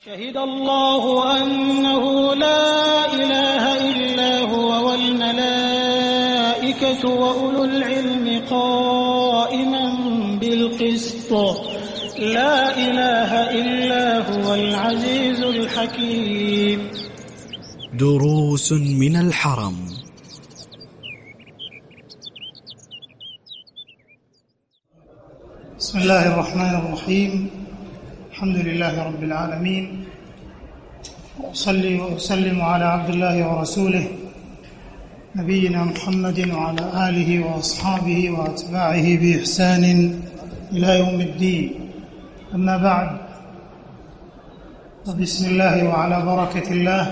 شهد الله أنه لا إله إلا هو والملائكة وأولو العلم قائما بالقسط لا إله إلا هو العزيز الحكيم. دروس من الحرم. بسم الله الرحمن الرحيم. الحمد لله رب العالمين، وأصلي وأسلم على عبد الله ورسوله نبينا محمد وعلى آله وأصحابه وأتباعه بإحسان إلى يوم الدين. أما بعد، فبسم الله وعلى بركة الله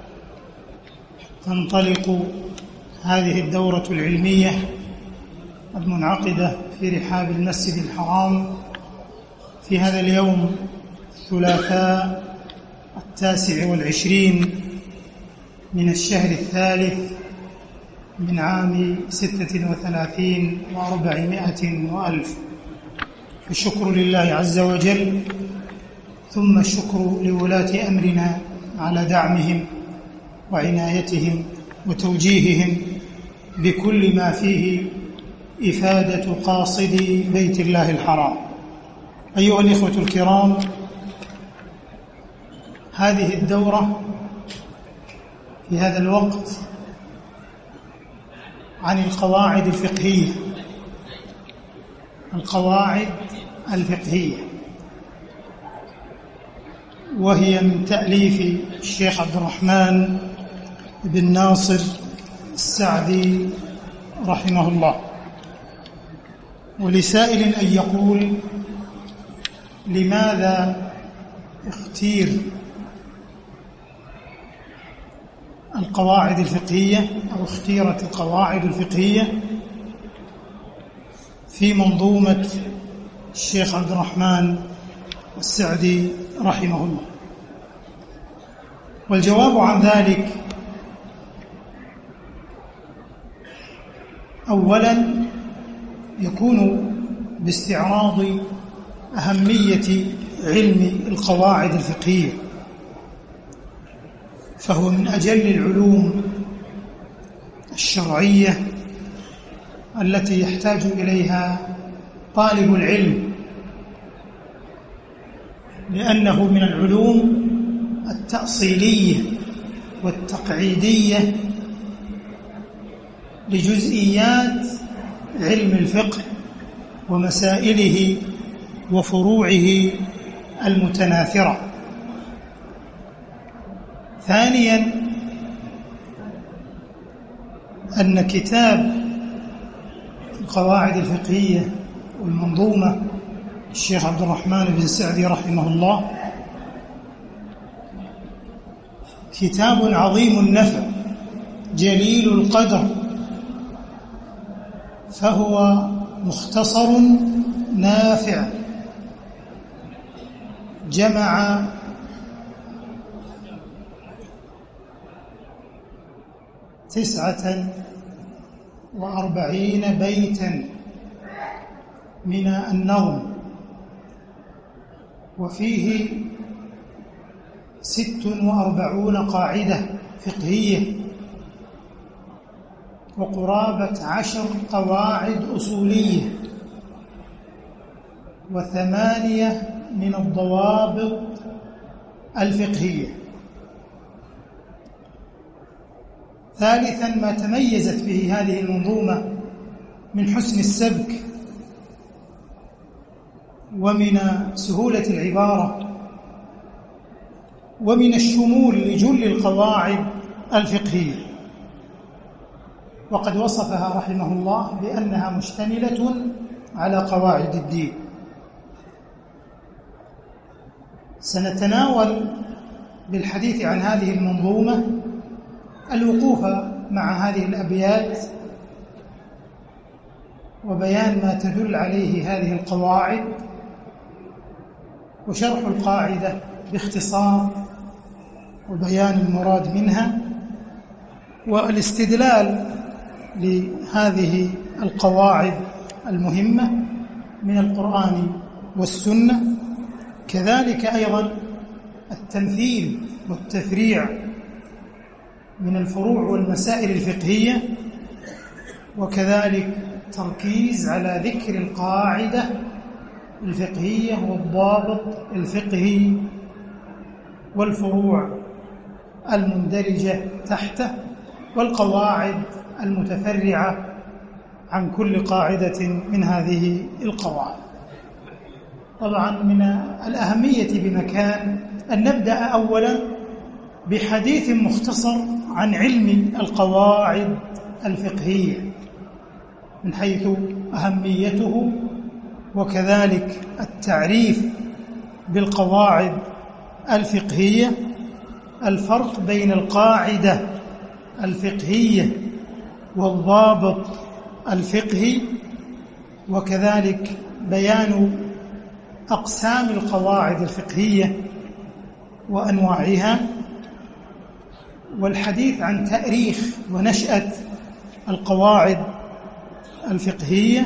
تنطلق هذه الدورة العلمية المنعقدة في رحاب المسجد الحرام في هذا اليوم الثلاثاء 29 من الشهر الثالث من عام 36 و400 وألف. الشكر لله عز وجل، ثم الشكر لولاة أمرنا على دعمهم وعنايتهم وتوجيههم بكل ما فيه إفادة قاصدي بيت الله الحرام. أيها الإخوة الكرام، هذه الدورة في هذا الوقت عن القواعد الفقهية. القواعد الفقهية وهي من تأليف الشيخ عبد الرحمن بن ناصر السعدي رحمه الله. ولسائل أن يقول: لماذا اختير القواعد الفقهية أو اختيرت القواعد الفقهية في منظومة الشيخ عبد الرحمن السعدي رحمه الله؟ والجواب عن ذلك: أولا يكون باستعراض أهمية علم القواعد الفقهية، فهو من أجل العلوم الشرعية التي يحتاج إليها طالب العلم، لأنه من العلوم التأصيلية والتقعيدية لجزئيات علم الفقه ومسائله وفروعه المتناثرة. ثانيا، أن كتاب القواعد الفقهية والمنظومة الشيخ عبد الرحمن بن سعدي رحمه الله كتاب عظيم النفع جليل القدر، فهو مختصر نافع جمع 49 بيتا من النظم، وفيه 46 قاعدة فقهية، وقرابة 10 قواعد أصولية، و8 من الضوابط الفقهية. ثالثا، ما تميزت به هذه المنظومة من حسن السبك ومن سهولة العبارة ومن الشمول لجل القواعد الفقهية، وقد وصفها رحمه الله بأنها مشتملة على قواعد الدين. سنتناول بالحديث عن هذه المنظومة الوقوف مع هذه الأبيات وبيان ما تدل عليه هذه القواعد، وشرح القاعدة باختصار وبيان المراد منها، والاستدلال لهذه القواعد المهمة من القرآن والسنة. كذلك أيضا التمثيل والتفريع من الفروع والمسائل الفقهية، وكذلك تركيز على ذكر القاعدة الفقهية والضابط الفقهي والفروع المندرجة تحته والقواعد المتفرعة عن كل قاعدة من هذه القواعد. طبعا من الأهمية بمكان أن نبدأ أولا بحديث مختصر عن علم القواعد الفقهية من حيث أهميته، وكذلك التعريف بالقواعد الفقهية، الفرق بين القاعدة الفقهية والضابط الفقهي، وكذلك بيان أقسام القواعد الفقهية وأنواعها، والحديث عن تاريخ ونشأة القواعد الفقهية،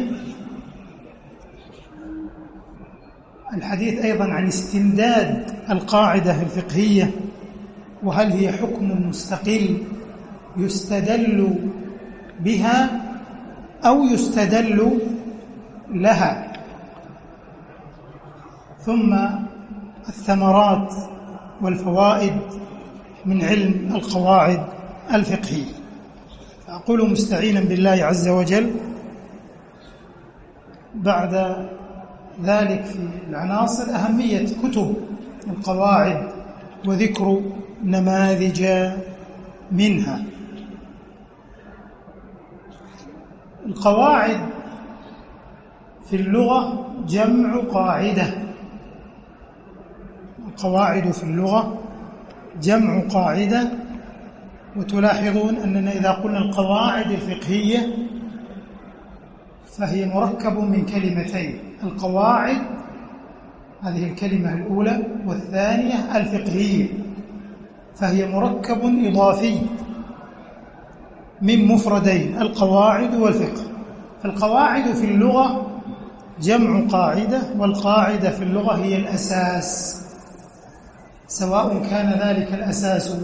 الحديث أيضا عن استمداد القاعدة الفقهية، وهل هي حكم مستقل يستدل بها أو يستدل لها، ثم الثمرات والفوائد من علم القواعد الفقهية. فأقول مستعينا بالله عز وجل بعد ذلك في العناصر أهمية كتب القواعد وذكر نماذج منها. القواعد في اللغة جمع قاعدة، القواعد في اللغة جمع قاعدة، وتلاحظون أننا إذا قلنا القواعد الفقهية فهي مركب من كلمتين، القواعد هذه الكلمة الأولى، والثانية الفقهية، فهي مركب إضافي من مفردين القواعد والفقه. فالقواعد في اللغة جمع قاعدة، والقاعدة في اللغة هي الأساس، سواء كان ذلك الأساس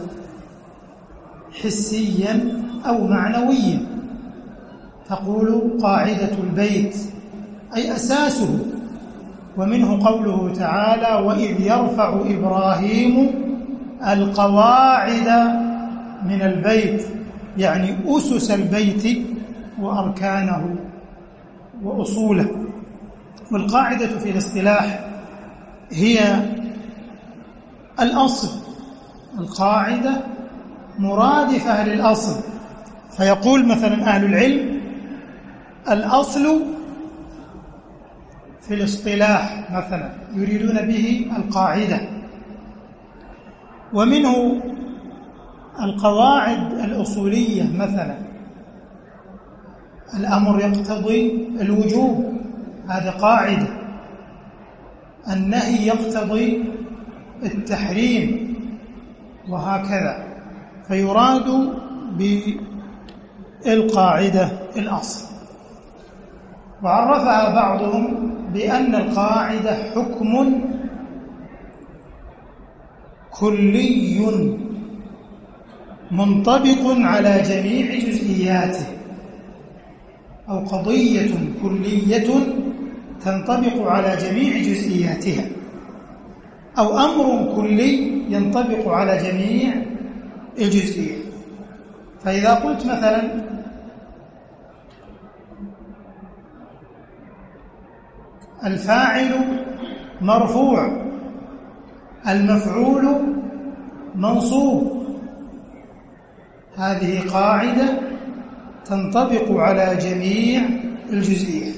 حسيا أو معنويا. تقول قاعدة البيت أي أساسه، ومنه قوله تعالى وإذ يرفع إبراهيم القواعد من البيت، يعني أسس البيت وأركانه وأصوله. والقاعدة في الاصطلاح هي الأصل، القاعدة مرادفة للأصل. فيقول مثلا أهل العلم الأصل في الاصطلاح مثلا يريدون به القاعدة. ومنه القواعد الأصولية، مثلا الأمر يقتضي الوجوب، هذا قاعدة، النهي يقتضي التحريم، وهكذا. فيراد بالقاعدة الأصل. وعرفها بعضهم بأن القاعدة حكم كلي منطبق على جميع جزئياته، أو قضية كلية تنطبق على جميع جزئياتها، أو أمر كلي ينطبق على جميع الجزئيات. فإذا قلت مثلا الفاعل مرفوع، المفعول منصوب، هذه قاعدة تنطبق على جميع الجزئيات.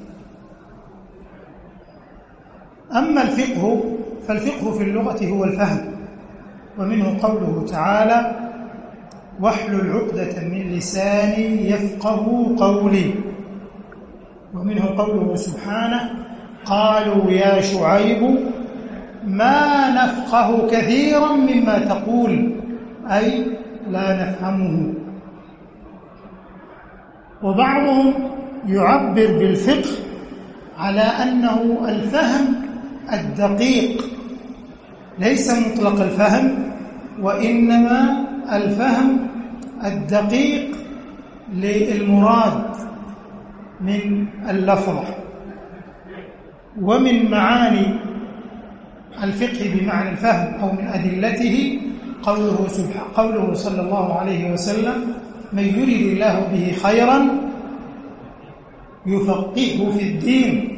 أما الفقه فالفقه في اللغة هو الفهم، ومنه قوله تعالى واحلل عقدة من لساني يفقه قولي، ومنه قوله سبحانه قالوا يا شعيب ما نفقه كثيرا مما تقول، أي لا نفهمه. وبعضهم يعبر بالفقه على أنه الفهم الدقيق ليس مطلق الفهم، وإنما الفهم الدقيق للمراد من اللفظة. ومن معاني الفقه بمعنى الفهم أو من أدلته قوله صلى الله عليه وسلم: من يرد الله به خيرا يفقهه في الدين،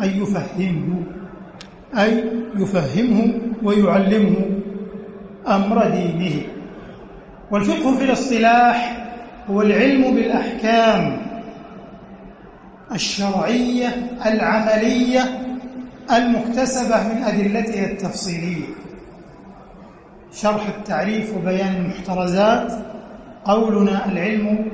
أي يفهمه ويعلمه أمر دينه. والفقه في الاصطلاح هو العلم بالأحكام الشرعية العملية المكتسبة من أدلتها التفصيلية. شرح التعريف وبيان المحترزات: قولنا العلم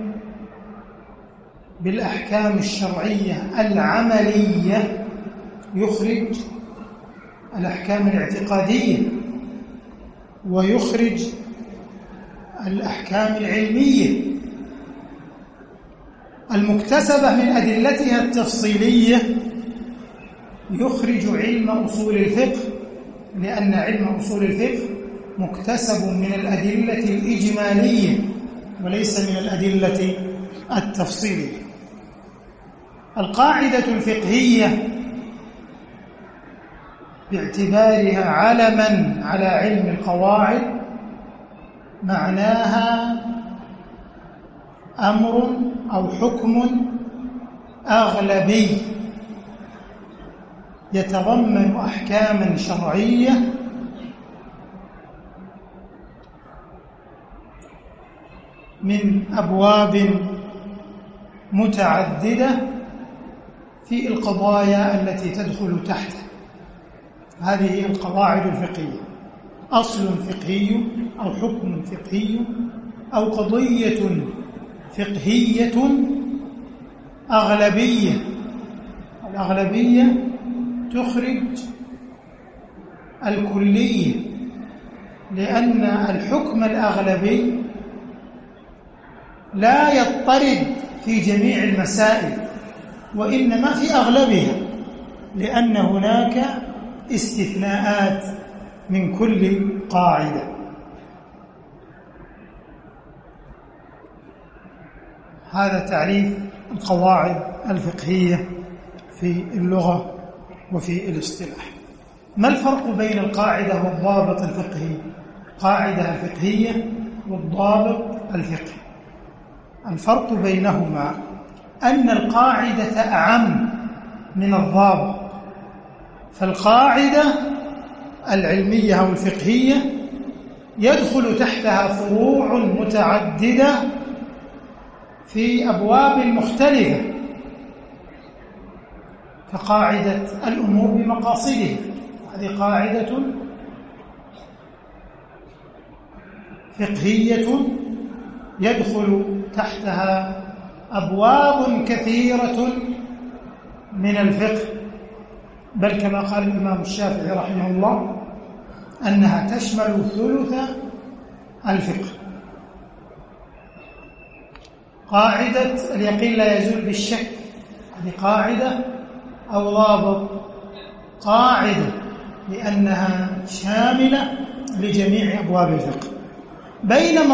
بالأحكام الشرعية العملية يخرج الأحكام الاعتقادية ويخرج الأحكام العلمية المكتسبة من أدلتها التفصيلية، يخرج علم أصول الفقه، لأن علم أصول الفقه مكتسب من الأدلة الإجمالية وليس من الأدلة التفصيلية. القاعدة الفقهية باعتبارها علما على علم القواعد معناها أمر أو حكم أغلبي يتضمن أحكاما شرعية من أبواب متعددة في القضايا التي تدخل تحته. هذه هي القواعد الفقهية: أصل فقهي أو حكم فقهي أو قضية فقهية أغلبية. الأغلبية تخرج الكلية، لأن الحكم الأغلبي لا يضطرد في جميع المسائل، وإنما في أغلبها، لأن هناك استثناءات من كل قاعدة. هذا تعريف القواعد الفقهية في اللغة وفي الاصطلاح. ما الفرق بين القاعدة والضابط الفقهي؟ القاعدة الفقهية والضابط الفقهي، الفرق بينهما أن القاعدة أعم من الضابط. فالقاعدة العلمية أو الفقهية يدخل تحتها فروع متعددة في أبواب مختلفة، كقاعدة الأمور بمقاصدها، هذه قاعدة فقهية يدخل تحتها أبواب كثيرة من الفقه، بل كما قال الإمام الشافعي رحمه الله أنها تشمل ثلث الفقه. قاعدة اليقين لا يزول بالشك، هذه قاعدة أو ضابط؟ قاعدة، لأنها شاملة لجميع أبواب الفقه. بينما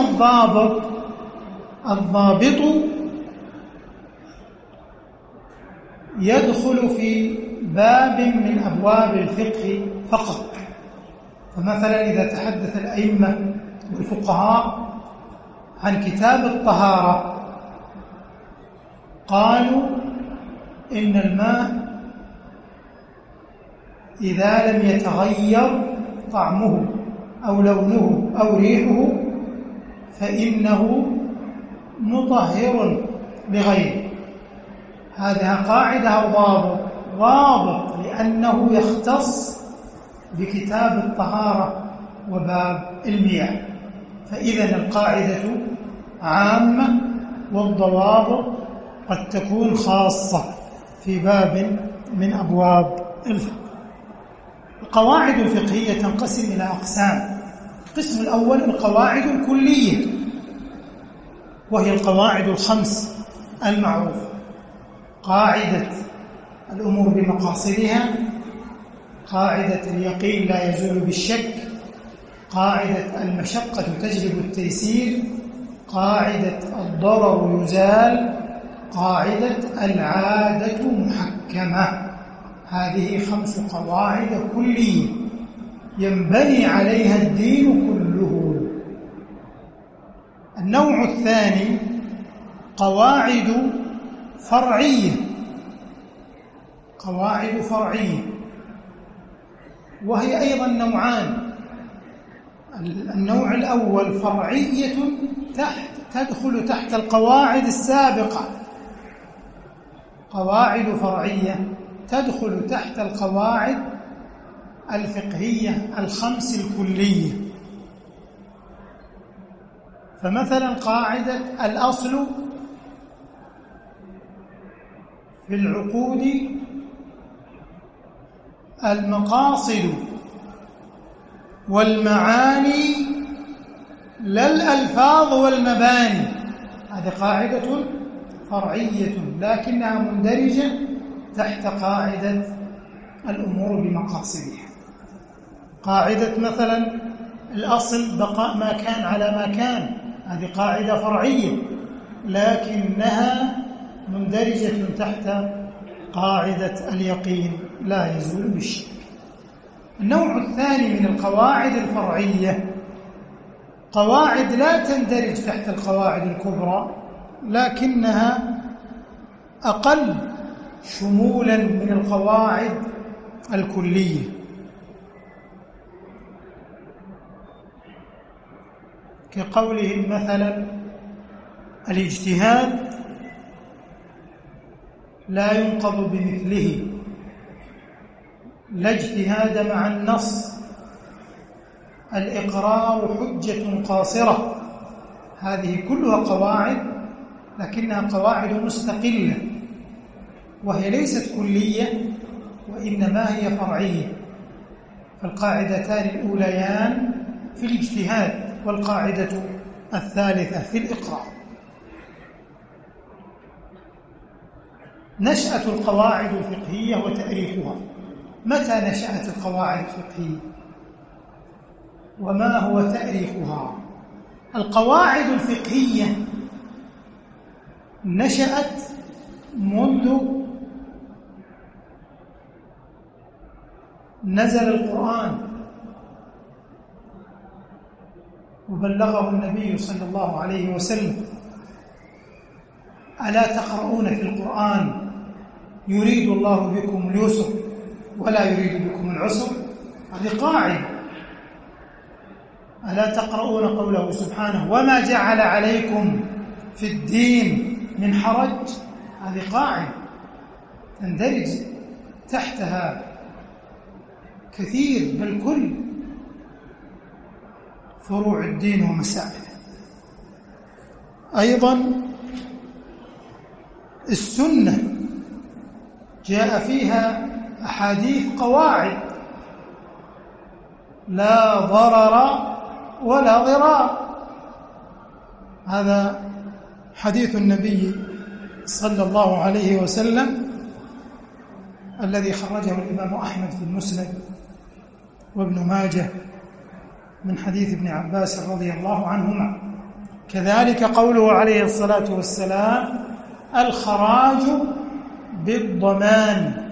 الضابط يدخل في باب من أبواب الفقه فقط. فمثلا إذا تحدث الأئمة والفقهاء عن كتاب الطهارة قالوا إن الماء إذا لم يتغير طعمه أو لونه أو ريحه فإنه مطهر لغيره. هذا قاعدة أو ضابط لأنه يختص بكتاب الطهارة وباب المياه. فإذا القاعدة عامة والضوابط قد تكون خاصة في باب من أبواب الفقه. القواعد الفقهية تنقسم إلى أقسام. القسم الأول القواعد الكلية، وهي القواعد الخمس المعروفة: قاعدة الأمور بمقاصدها، قاعدة اليقين لا يزول بالشك، قاعدة المشقة تجلب التيسير، قاعدة الضرر يزال، قاعدة العادة محكمة. هذه 5 قواعد كلية ينبني عليها الدين كله. النوع الثاني قواعد فرعية. قواعد فرعية وهي أيضا نوعان. النوع الأول فرعية تدخل تحت القواعد السابقة، قواعد فرعية تدخل تحت القواعد الفقهية 5 الكلية. فمثلا قاعدة الأصل في العقود المقاصد والمعاني لا الألفاظ والمباني. هذه قاعدة فرعية لكنها مندرجة تحت قاعدة الأمور بمقاصدها. قاعدة مثلا الأصل بقاء ما كان على ما كان، هذه قاعدة فرعية لكنها مندرجة تحت قاعدة اليقين لا يزول بالشك. النوع الثاني من القواعد الفرعية قواعد لا تندرج تحت القواعد الكبرى لكنها أقل شمولا من القواعد الكلية. كقولهم مثلا الاجتهاد لا ينقض بمثله، لا اجتهاد مع النص، الإقرار حجة قاصرة. هذه كلها قواعد لكنها قواعد مستقلة وهي ليست كلية وإنما هي فرعية. فالقاعدتان الأوليان في الاجتهاد والقاعدة الثالثة في الإقرار. نشأة القواعد الفقهية وتأريخها. متى نشأت القواعد الفقهية وما هو تأريخها؟ القواعد الفقهية نشأت منذ نزل القرآن وبلغه النبي صلى الله عليه وسلم. ألا تقرؤون في القرآن يريد الله بكم اليسر ولا يريد بكم العسر؟ هذه قاعدة. ألا تقرؤون قوله سبحانه وما جعل عليكم في الدين من حرج؟ هذه قاعدة تندرج تحتها كثير بل كل فروع الدين ومسائله. أيضا السنة جاء فيها أحاديث قواعد لا ضرر ولا ضرار. هذا حديث النبي صلى الله عليه وسلم الذي خرجه الإمام أحمد في المسند وابن ماجه من حديث ابن عباس رضي الله عنهما. كذلك قوله عليه الصلاة والسلام الخراج بالضمان.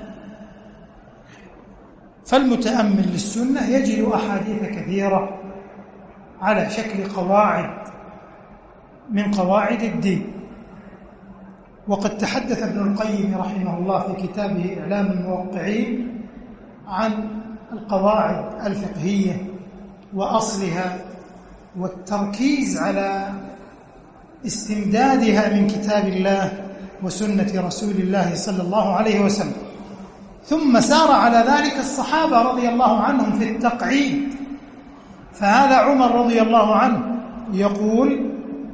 فالمتأمل للسنة يجد أحاديث كثيرة على شكل قواعد من قواعد الدين. وقد تحدث ابن القيم رحمه الله في كتابه إعلام الموقعين عن القواعد الفقهية وأصلها والتركيز على استمدادها من كتاب الله وسنة رسول الله صلى الله عليه وسلم. ثم سار على ذلك الصحابة رضي الله عنهم في التقعيد. فهذا عمر رضي الله عنه يقول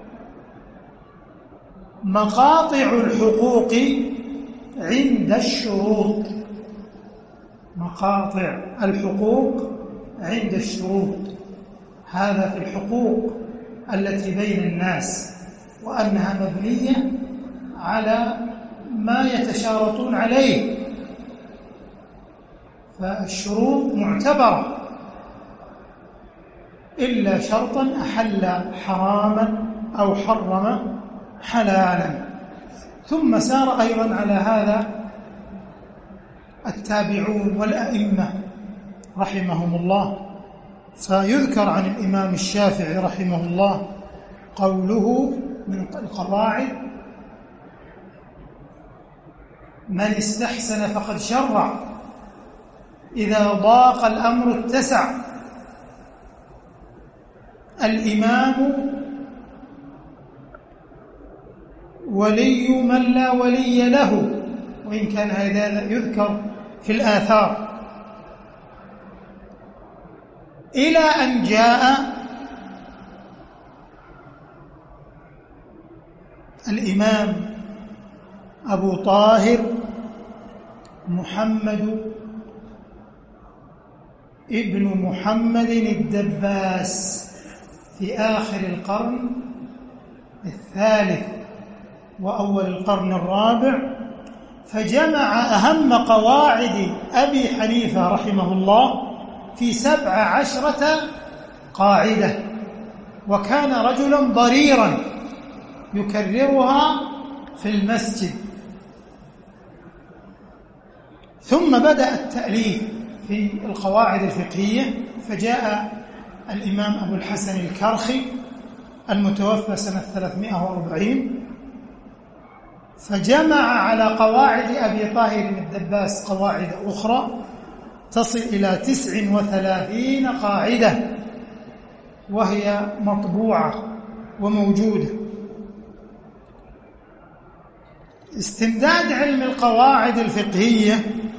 مقاطع الحقوق عند الشروط. مقاطع الحقوق عند الشروط. هذا في الحقوق التي بين الناس وأنها مبنية على ما يتشارطون عليه. فالشروط معتبرة إلا شرطا أحل حراما أو حرم حلالا. ثم سار أيضا على هذا التابعون والأئمة رحمهم الله. فيذكر عن الإمام الشافعي رحمه الله قوله من القواعد: من استحسن فقد شرع، إذا ضاق الأمر اتسع. الإمام ولي من لا ولي له، وإن كان هذا يذكر في الآثار، إلى أن جاء الإمام أبو طاهر محمد ابن محمد الدباس في آخر القرن الثالث وأول القرن الرابع، فجمع أهم قواعد أبي حنيفة رحمه الله في 17 قاعدة، وكان رجلا ضريرا يكررها في المسجد. ثم بدأ التأليف في القواعد الفقهية، فجاء الإمام أبو الحسن الكرخي المتوفى سنة 340، فجمع على قواعد أبي طاهر الدباس قواعد أخرى تصل إلى 39 قاعدة، وهي مطبوعة وموجودة. استمداد علم القواعد الفقهية،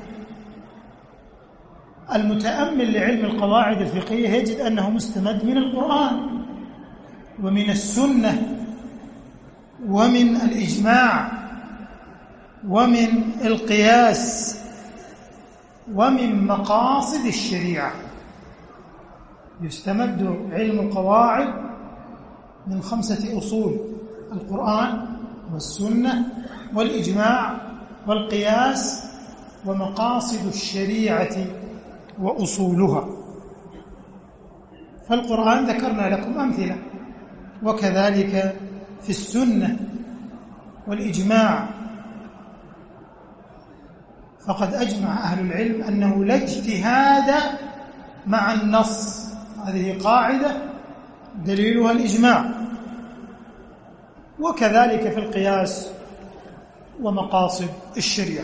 المتأمل لعلم القواعد الفقهية يجد أنه مستمد من القرآن ومن السنة ومن الإجماع ومن القياس ومن مقاصد الشريعة. يستمد علم القواعد من 5 أصول: القرآن والسنة والإجماع والقياس ومقاصد الشريعة وأصولها. فالقرآن ذكرنا لكم أمثلة، وكذلك في السنة والإجماع، فقد أجمع أهل العلم أنه لا اجتهاد مع النص، هذه قاعدة دليلها الإجماع. وكذلك في القياس ومقاصد الشريعة.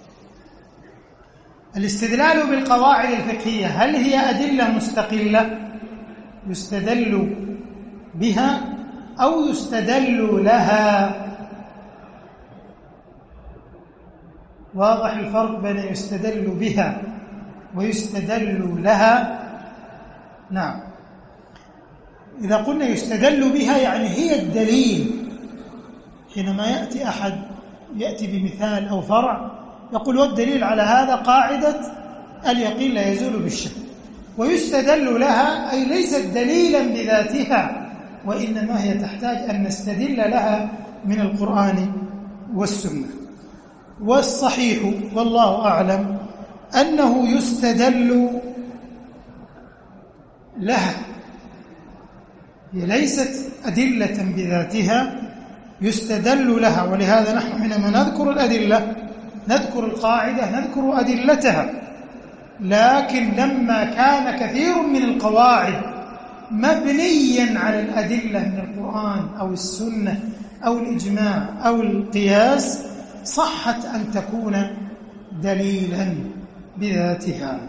الاستدلال بالقواعد الفقهية، هل هي أدلة مستقلة يستدل بها أو يستدل لها؟ واضح الفرق بين يستدل بها ويستدل لها. نعم، إذا قلنا يستدل بها يعني هي الدليل. حينما يأتي أحد يأتي بمثال أو فرع يقول والدليل على هذا قاعدة اليقين لا يزول بالشك. ويستدل لها أي ليست دليلا بذاتها، وإنما هي تحتاج أن نستدل لها من القرآن والسنة. والصحيح والله أعلم أنه يستدل لها، هي ليست أدلة بذاتها، يستدل لها. ولهذا نحن حينما نذكر الأدلة نذكر القاعدة نذكر أدلتها، لكن لما كان كثير من القواعد مبنيا على الأدلة من القرآن أو السنة أو الإجماع أو القياس صحت أن تكون دليلا بذاتها.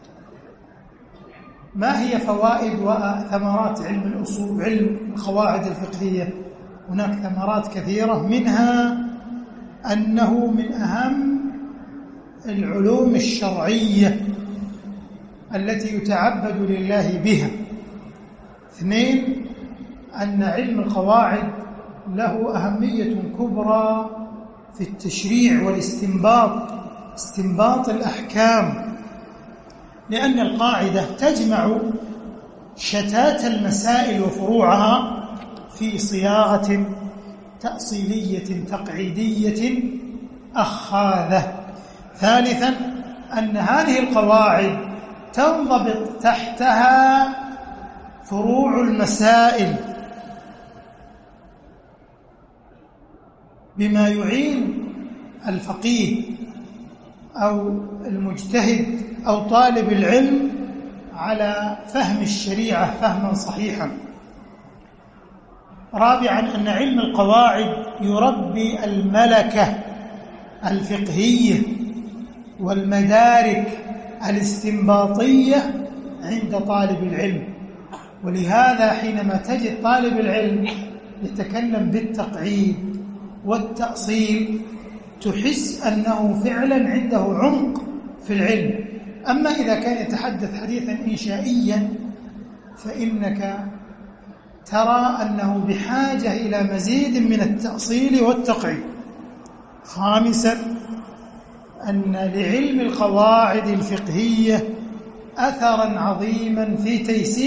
ما هي فوائد وثمرات علم الأصول، علم القواعد الفقهية؟ هناك ثمرات كثيرة، منها أنه من أهم العلوم الشرعية التي يتعبد لله بها. 2، أن علم القواعد له أهمية كبرى في التشريع والاستنباط، استنباط الأحكام، لأن القاعدة تجمع شتات المسائل وفروعها في صياغة تأصيلية تقعيدية أخاذة. 3، أن هذه القواعد تنضبط تحتها فروع المسائل بما يعين الفقيه أو المجتهد أو طالب العلم على فهم الشريعة فهما صحيحا. رابعا أن علم القواعد يربي الملكة الفقهية والمدارك الاستنباطية عند طالب العلم، ولهذا حينما تجد طالب العلم يتكلم بالتقعيد والتأصيل تحس أنه فعلا عنده عمق في العلم. أما إذا كان يتحدث حديثا إنشائيا فإنك ترى أنه بحاجة إلى مزيد من التأصيل والتقعيد. خامسا أن لعلم القواعد الفقهية أثرا عظيما في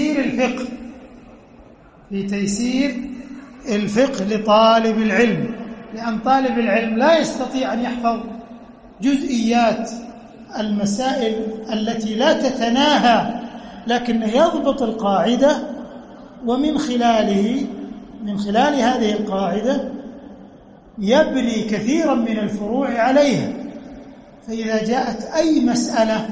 تيسير الفقه لطالب العلم، لأن طالب العلم لا يستطيع أن يحفظ جزئيات المسائل التي لا تتناهى، لكنه يضبط القاعدة ومن خلال هذه القاعدة يبني كثيرا من الفروع عليها. فإذا جاءت أي مسألة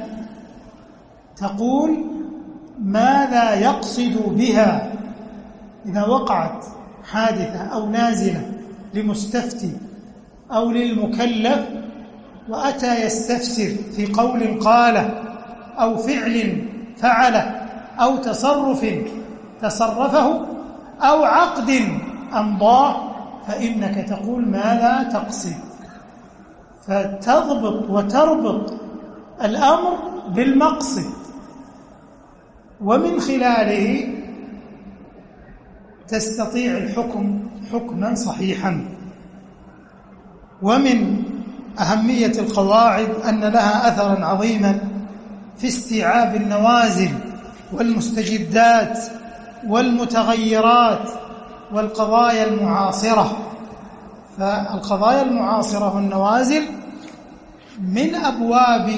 تقول ماذا يقصد بها، إذا وقعت حادثة أو نازلة لمستفتي أو للمكلف وأتى يستفسر في قول قاله أو فعل فعله أو تصرف تصرفه أو عقد أمضاه، فإنك تقول ماذا تقصد، فتضبط وتربط الأمر بالمقصد، ومن خلاله تستطيع الحكم حكما صحيحا. ومن أهمية القواعد أن لها أثرا عظيما في استيعاب النوازل والمستجدات والمتغيرات والقضايا المعاصرة. فالقضايا المعاصرة والنوازل من أبواب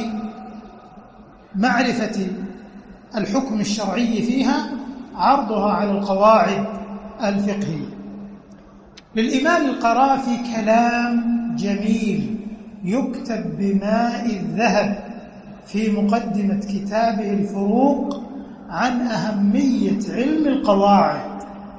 معرفة الحكم الشرعي فيها عرضها على القواعد الفقهية. للإمام القرافي كلام جميل يكتب بماء الذهب في مقدمة كتابه الفروق عن أهمية علم القواعد.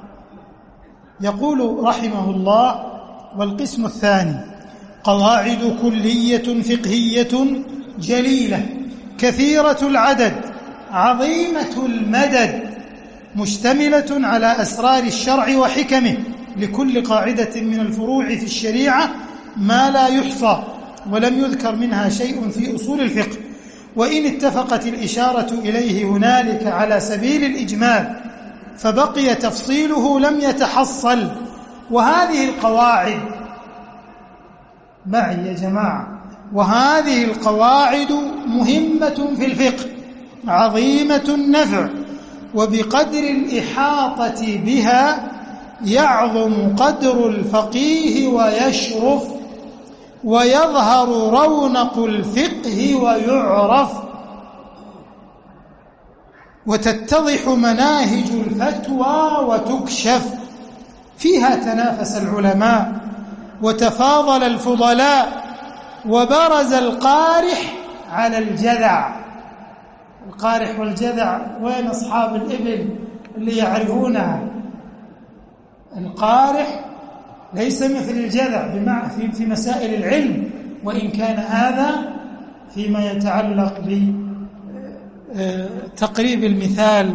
يقول رحمه الله: والقسم الثاني قواعد كلية فقهية جليلة كثيرة العدد عظيمة المدد مشتملة على أسرار الشرع وحكمه، لكل قاعدة من الفروع في الشريعة ما لا يحصى، ولم يذكر منها شيء في أصول الفقه، وإن اتفقت الإشارة إليه هنالك على سبيل الإجمال فبقي تفصيله لم يتحصل. وهذه القواعد معي يا جماعة، وهذه القواعد مهمة في الفقه عظيمة النفع، وبقدر الإحاطة بها يعظم قدر الفقيه ويشرف، ويظهر رونق الفقه ويعرف، وتتضح مناهج الفتوى وتكشف. فيها تنافس العلماء وتفاضل الفضلاء، وبرز القارح على الجذع. القارح والجذع وين أصحاب الإبل اللي يعرفونها؟ القارح ليس مثل الجذع في مسائل العلم، وإن كان هذا فيما يتعلق بتقريب المثال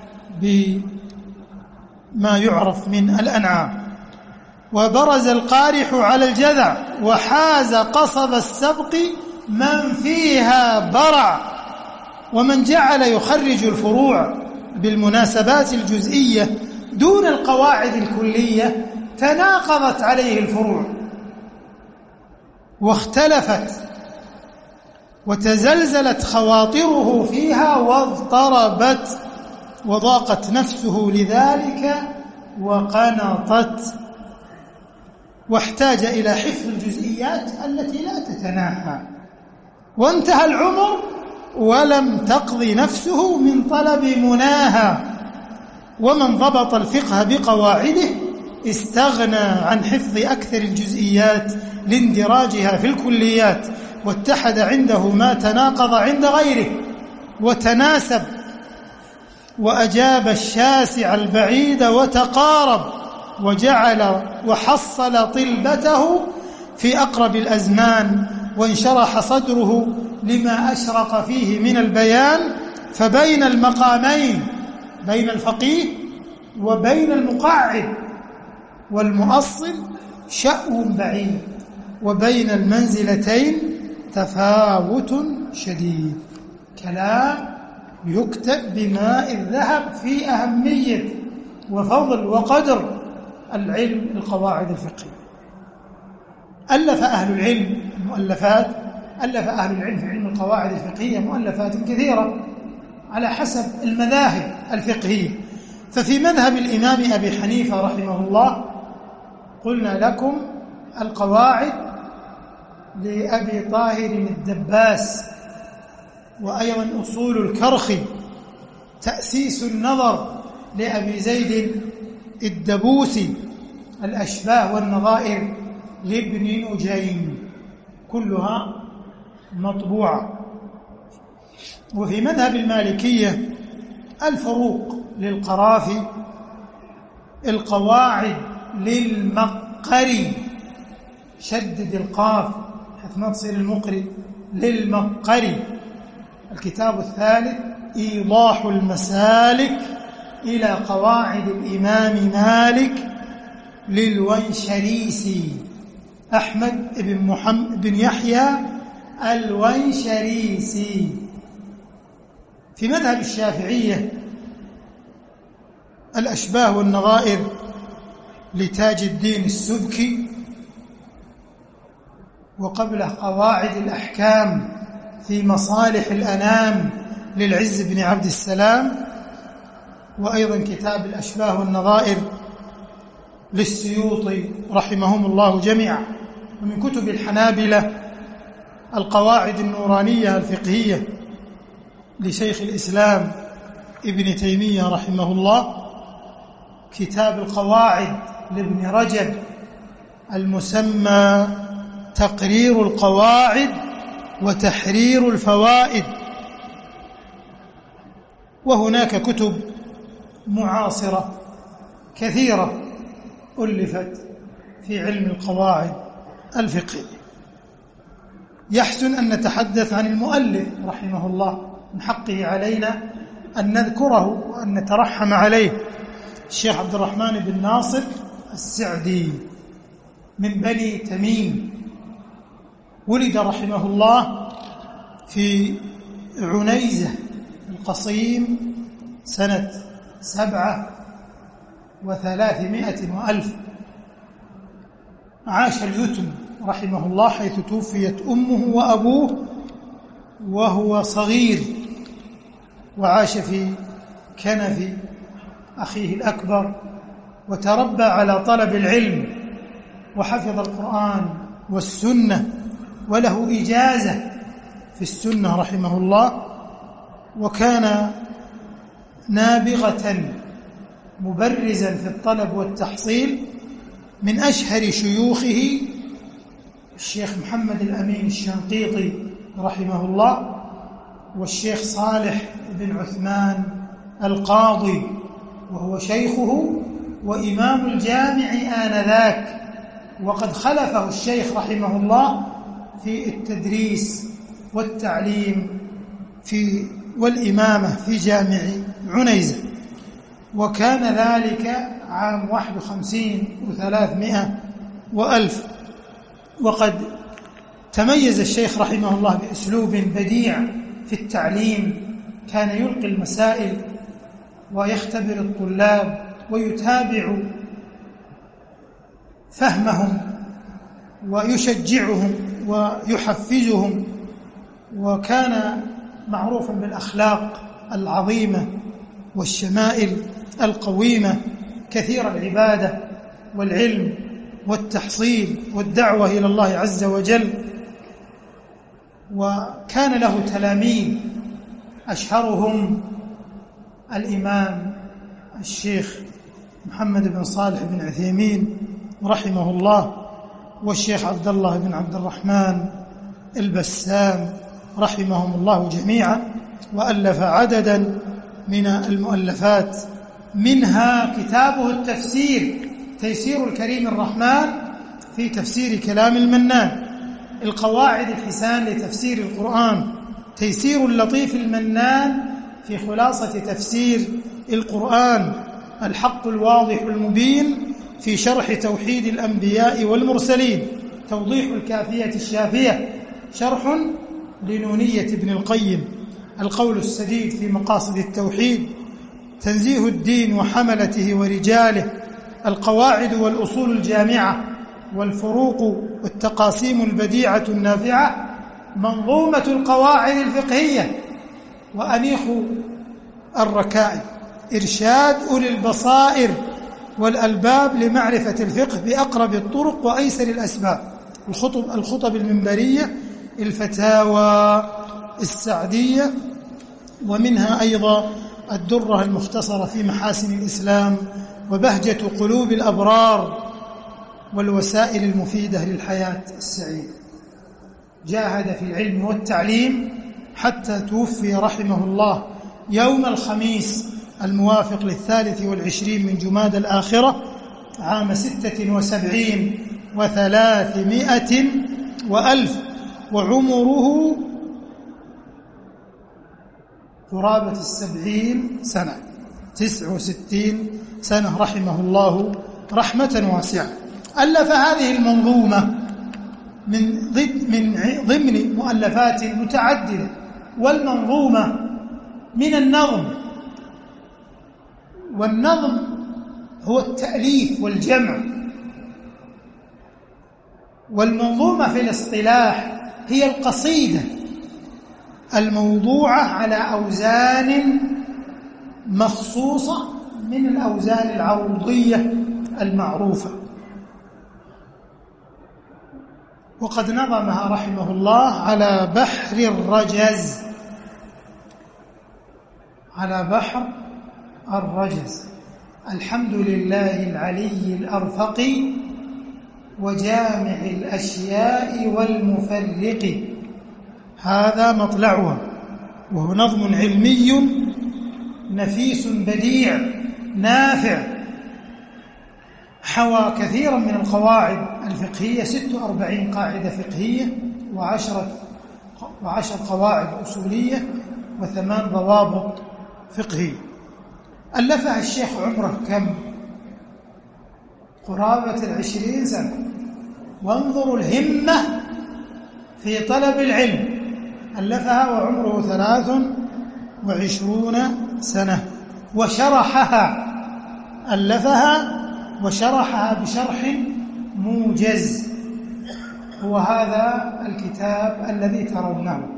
بما يعرف من الأنعام. وبرز القارح على الجذع وحاز قصب السبق من فيها برع. ومن جعل يخرج الفروع بالمناسبات الجزئية دون القواعد الكلية تناقضت عليه الفروع واختلفت وتزلزلت خواطره فيها واضطربت، وضاقت نفسه لذلك وقنطت، واحتاج إلى حفظ الجزئيات التي لا تتناهى. وانتهى العمر ولم تقض نفسه من طلب مناهى. ومن ضبط الفقه بقواعده استغنى عن حفظ أكثر الجزئيات لاندراجها في الكليات، واتحد عنده ما تناقض عند غيره وتناسب، وأجاب الشاسع البعيد وتقارب، وجعل وحصل طلبته في أقرب الأزمان، وانشرح صدره لما أشرق فيه من البيان. فبين المقامين، بين الفقيه وبين المقعد والمؤصل شأن بعيد، وبين المنزلتين تفاوت شديد. كلام يكتب بماء الذهب في أهمية وفضل وقدر العلم القواعد الفقهية. ألف أهل العلم في علم القواعد الفقهية مؤلفات كثيرة على حسب المذاهب الفقهية. ففي مذهب الإمام أبي حنيفة رحمه الله قلنا لكم القواعد لأبي طاهر الدباس، وأيضا أصول الكرخي، تأسيس النظر لأبي زيد الدبوسي، الأشباه والنظائر لابن نجيم، كلها مطبوعة. وفي مذهب المالكية الفروق للقرافي، القواعد للمقري، شدد القاف حيث ما تصير المقري، للمقري. الكتاب الثالث إيضاح المسالك إلى قواعد الإمام مالك للونشريسي، أحمد بن محمد بن يحيى الونشريسي. في مذهب الشافعية الأشباه والنظائر لتاج الدين السبكي، وقبله قواعد الأحكام في مصالح الأنام للعز بن عبد السلام، وأيضا كتاب الأشباه والنظائر للسيوطي رحمهم الله جميعا. ومن كتب الحنابلة القواعد النورانية الفقهية لشيخ الإسلام ابن تيمية رحمه الله، كتاب القواعد لابن رجب المسمى تقرير القواعد وتحرير الفوائد. وهناك كتب معاصرة كثيرة ألفت في علم القواعد الفقهية. يحسن أن نتحدث عن المؤلف رحمه الله، من حقه علينا أن نذكره وأن نترحم عليه، الشيخ عبد الرحمن بن ناصر السعدي من بني تميم، ولد رحمه الله في عنيزة القصيم سنة 7,300 عاش اليتم رحمه الله حيث توفيت أمه وأبوه وهو صغير، وعاش في كنف أخيه الأكبر، وتربى على طلب العلم، وحفظ القرآن والسنة، وله إجازة في السنة رحمه الله، وكان نابغة مبرزا في الطلب والتحصيل. من أشهر شيوخه الشيخ محمد الأمين الشنقيطي رحمه الله، والشيخ صالح بن عثمان القاضي، وهو شيخه وإمام الجامع آنذاك، وقد خلفه الشيخ رحمه الله في التدريس والتعليم والإمامة في جامع عنيزة. وكان ذلك عام 51,300. وقد تميز الشيخ رحمه الله بأسلوب بديع في التعليم، كان يلقي المسائل ويختبر الطلاب ويتابع فهمهم ويشجعهم ويحفزهم، وكان معروفا بالأخلاق العظيمة والشمائل القويمة، كثير العبادة والعلم والتحصيل والدعوة إلى الله عز وجل. وكان له تلاميذ أشهرهم الإمام الشيخ محمد بن صالح بن عثيمين رحمه الله، والشيخ عبد الله بن عبد الرحمن البسام رحمهم الله جميعا، وألف عددا من المؤلفات، منها كتابه التفسير تيسير الكريم الرحمن في تفسير كلام المنان، القواعد الحسان لتفسير القرآن، تيسير اللطيف المنان في خلاصة تفسير القرآن، الحق الواضح المبين في شرح توحيد الأنبياء والمرسلين، توضيح الكافية الشافية شرح لنونية ابن القيم، القول السديد في مقاصد التوحيد، تنزيه الدين وحملته ورجاله، القواعد والأصول الجامعة، والفروق والتقاسيم البديعة النافعة، منظومة القواعد الفقهية، وأنيخ الركائب، إرشاد أولي البصائر والألباب لمعرفة الفقه بأقرب الطرق وأيسر الأسباب، الخطب المنبرية، الفتاوى السعدية، ومنها أيضا الدرة المختصرة في محاسن الإسلام، وبهجة قلوب الأبرار، والوسائل المفيدة للحياة السعيدة. جاهد في العلم والتعليم حتى توفي رحمه الله يوم الخميس الموافق 23 من جمادى الآخرة عام 76 و300 وألف، وعمره قرابة 70 سنة، 69 سنة رحمه الله رحمة واسعة. ألف هذه المنظومة من ضمن مؤلفات متعددة، والمنظومة من النظم، والنظم هو التأليف والجمع، والمنظومة في الاصطلاح هي القصيدة الموضوعة على أوزان مخصوصة من الأوزان العروضية المعروفة، وقد نظمها رحمه الله على بحر الرجز، على بحر الرجز. الحمد لله العلي الأرفق وجامع الأشياء والمفرق، هذا مطلعها، وهو نظم علمي نفيس بديع نافع، حوى كثيرا من القواعد الفقهية، 46 قاعدة فقهية، وعشر قواعد أصولية، و8 ضوابط فقهية. ألفها الشيخ عمره كم؟ قرابة 20 سنة. وانظروا الهمة في طلب العلم، ألفها وعمره 23 سنة. وشرحها، ألفها وشرحها بشرح موجز، هو هذا الكتاب الذي ترونه،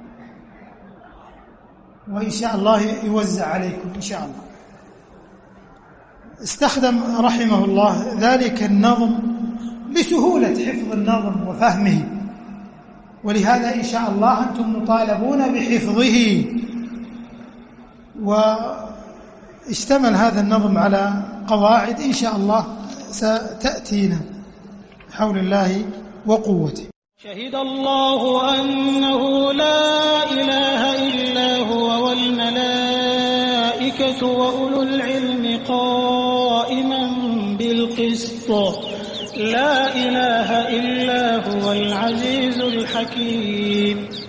وإن شاء الله يوزع عليكم إن شاء الله. استخدم رحمه الله ذلك النظم لسهولة حفظ النظم وفهمه، ولهذا إن شاء الله أنتم مطالبون بحفظه. واشتمل هذا النظم على قواعد إن شاء الله ستأتينا بحول الله وقوته. شهد الله أنه لا إله إلا هو والملائكة وأولو العلم قائما بالقسط، لا إله إلا هو العزيز الحكيم.